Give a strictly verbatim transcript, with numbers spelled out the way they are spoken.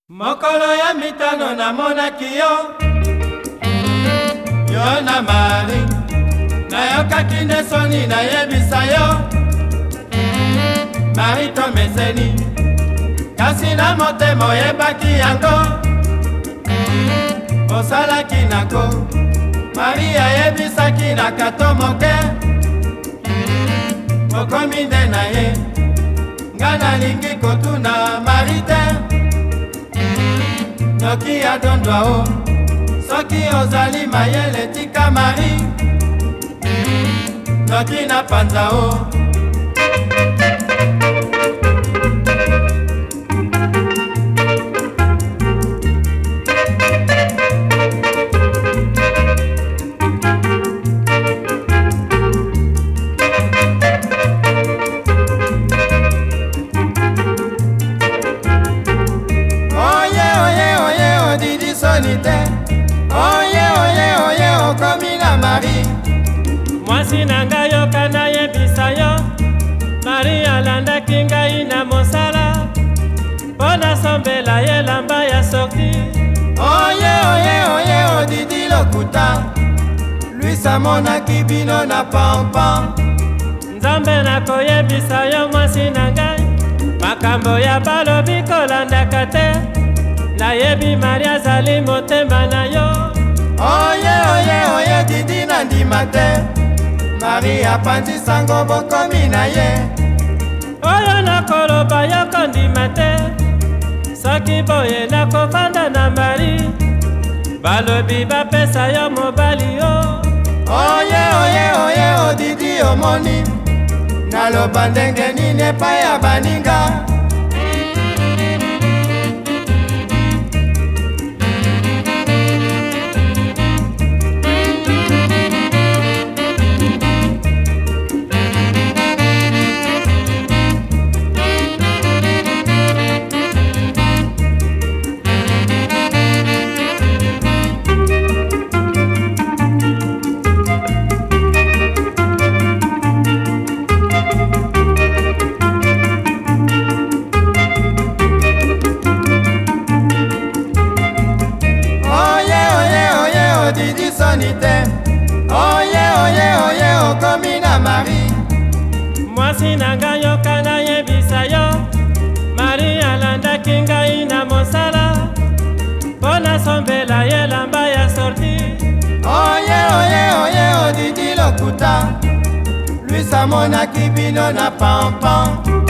Mokolo ya mitano namonaki yo Yo na Marie nayokaki nde soni nayebisa yo Marie tomeseni kasi na motema oyebaki yango Osalaki nako Marie ayebisaki na kato moke Okomi nde na ye nga nalingi kotuna Marie te Noki adondwa o soki ozali mayele tika Marie Noki na panza o Oye, oye, oye, okomi na Marie Mwasi na ngai yoka nayebisa yo Marie alandaki ngai na mosala mpo nasombela ye elamba ya sorti Oye, oye, oye, odidi lokuta Luis amonaki bino na pampan Nzambe nakoyebisa yo mwasi na ngai makambo ya balobi kolandaka te Nayebi Marie azali motema na yo Oye, oye, oye, didi na ndima te Marie apanzi sango bokomi na ye Oyo nakoloba yo kondima te Soki boye nakofanda na Marie Balobi bapesa yo mobali yo Oye, oye, oye, odidi omoni Naloba ndenge nini epai ya baninga Didi sonite Oye, oye, oye, okomi na Marie Mwasi na ngai yoka nayebisa yo Marie alandaki ngai na mosala mpo nasombela ye elamba ya sorti Oye, oye, oye, odidi lokuta Luis amonaki bino na pampan